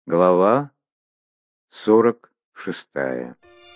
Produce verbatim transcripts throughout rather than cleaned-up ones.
Глава сорок шестая.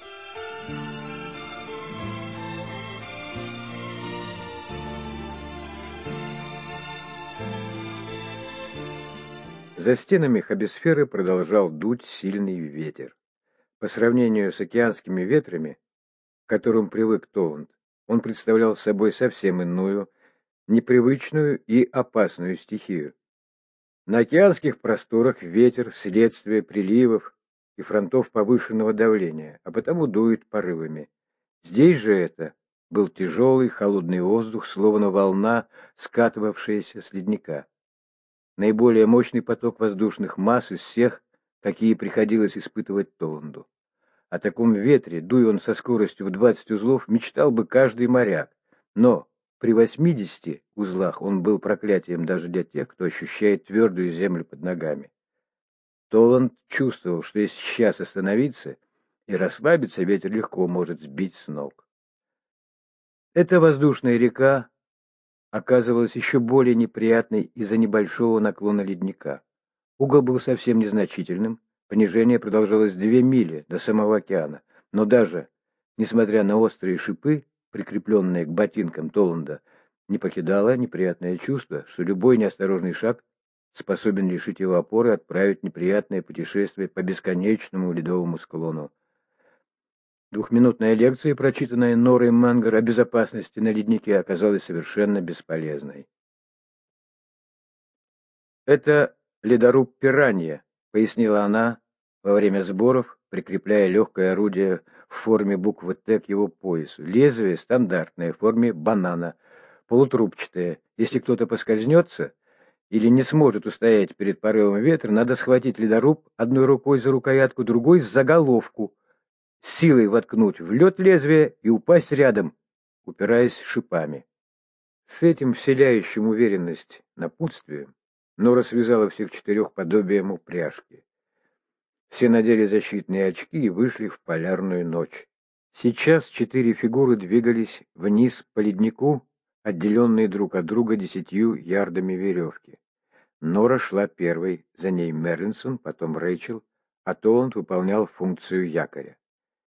За стенами хабисферы продолжал дуть сильный ветер. По сравнению с океанскими ветрами, к которым привык Толланд, он представлял собой совсем иную, непривычную и опасную стихию. На океанских просторах ветер – следствие приливов и фронтов повышенного давления, а потому дует порывами. Здесь же это был тяжелый холодный воздух, словно волна, скатывавшаяся с ледника. Наиболее мощный поток воздушных масс из всех, какие приходилось испытывать Толланду. О таком ветре, дуя он со скоростью в двадцать узлов, мечтал бы каждый моряк, но при восьмидесяти узлах он был проклятием даже для тех, кто ощущает твердую землю под ногами. Толланд чувствовал, что если сейчас остановиться и расслабиться, ветер легко может сбить с ног. Эта воздушная река оказывалась еще более неприятной из-за небольшого наклона ледника. Угол был совсем незначительным, понижение продолжалось две мили до самого океана, но даже, несмотря на острые шипы, прикрепленные к ботинкам Толланда, не покидало неприятное чувство, что любой неосторожный шаг способен лишить его опоры и отправить неприятное путешествие по бесконечному ледовому склону. Двухминутная лекция, прочитанная Норой Мангер о безопасности на леднике, оказалась совершенно бесполезной. «Это ледоруб «Пиранья», — пояснила она во время сборов, прикрепляя легкое орудие в форме буквы «Т» к его поясу. Лезвие стандартное, в форме банана, полутрубчатое. Если кто-то поскользнется или не сможет устоять перед порывом ветра, надо схватить ледоруб одной рукой за рукоятку, другой за головку, с силой воткнуть в лед лезвие и упасть рядом, упираясь шипами. С этим вселяющим уверенность напутствием Нора связала всех четырех подобием упряжки. Все надели защитные очки и вышли в полярную ночь. Сейчас четыре фигуры двигались вниз по леднику, отделенные друг от друга десятью ярдами веревки. Нора шла первой, за ней Мерлинсон, потом Рэйчел, а Толланд выполнял функцию якоря.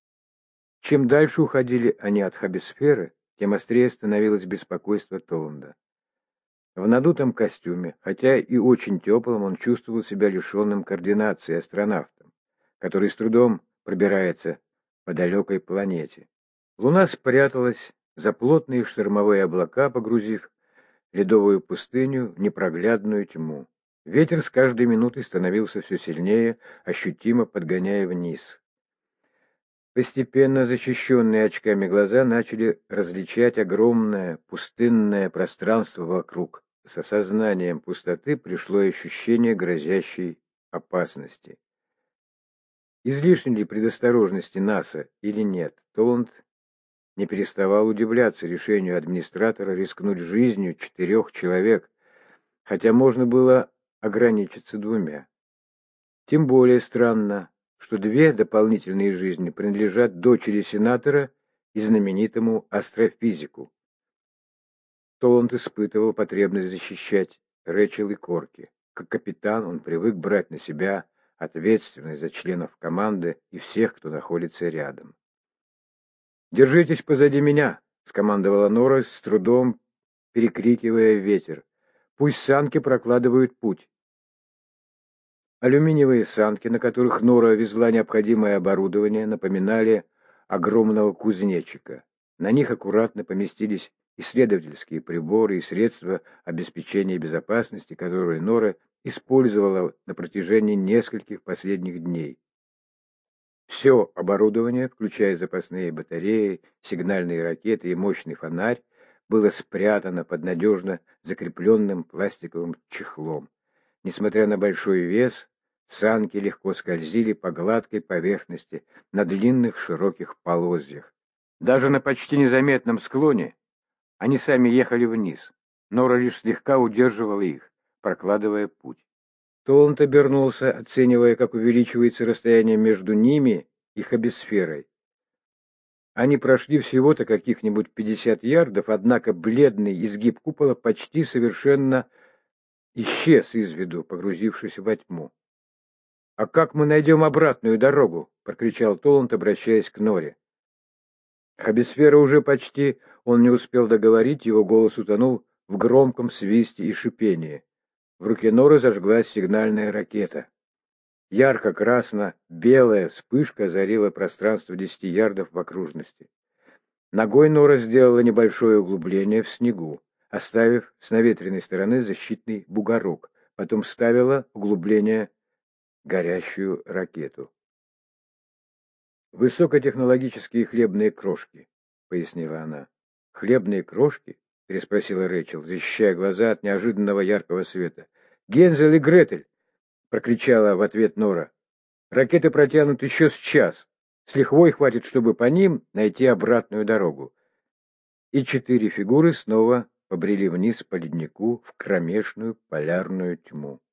Чем дальше уходили они от хабисферы, тем острее становилось беспокойство Толланда. В надутом костюме, хотя и очень теплым, он чувствовал себя лишенным координации астронавтом, который с трудом пробирается по далекой планете. Луна спряталась за плотные штормовые облака, погрузив ледовую пустыню в непроглядную тьму. Ветер с каждой минутой становился все сильнее, ощутимо подгоняя вниз. Постепенно защищенные очками глаза начали различать огромное пустынное пространство вокруг. С осознанием пустоты пришло ощущение грозящей опасности. Излишней ли предосторожности НАСА или нет, Толланд не переставал удивляться решению администратора рискнуть жизнью четырех человек, хотя можно было ограничиться двумя. Тем более странно, что две дополнительные жизни принадлежат дочери сенатора и знаменитому астрофизику. Толланд испытывал потребность защищать Рэйчел и Корки. Как капитан он привык брать на себя ответственность за членов команды и всех, кто находится рядом. «Держитесь позади меня!» — скомандовала Нора, с трудом перекрикивая ветер. «Пусть санки прокладывают путь». Алюминиевые санки, на которых Нора везла необходимое оборудование, напоминали огромного кузнечика. На них аккуратно поместились исследовательские приборы и средства обеспечения безопасности, которые Нора использовала на протяжении нескольких последних дней. Все оборудование, включая запасные батареи, сигнальные ракеты и мощный фонарь, было спрятано под надежно закрепленным пластиковым чехлом. Несмотря на большой вес, санки легко скользили по гладкой поверхности на длинных широких полозьях. Даже на почти незаметном склоне они сами ехали вниз. Нора лишь слегка удерживала их, прокладывая путь. Толланд обернулся, оценивая, как увеличивается расстояние между ними и хабисферой. Они прошли всего-то каких-нибудь пятьдесят ярдов, однако бледный изгиб купола почти совершенно исчез из виду, погрузившись во тьму. «А как мы найдем обратную дорогу?» — прокричал Толланд, обращаясь к Норе. Хабисфера уже почти... Он не успел договорить, его голос утонул в громком свисте и шипении. В руке Норы зажглась сигнальная ракета. Ярко-красно-белая вспышка озарила пространство десяти ярдов в окружности. Ногой Нора сделала небольшое углубление в снегу, оставив с наветренной стороны защитный бугорок. Потом вставила углубление горящую ракету. «Высокотехнологические хлебные крошки», — пояснила она. «Хлебные крошки?» — переспросила Рэйчел, защищая глаза от неожиданного яркого света. «Гензель и Гретель!» — прокричала в ответ Нора. «Ракеты протянут еще с час. С лихвой хватит, чтобы по ним найти обратную дорогу». И четыре фигуры снова побрели вниз по леднику в кромешную полярную тьму.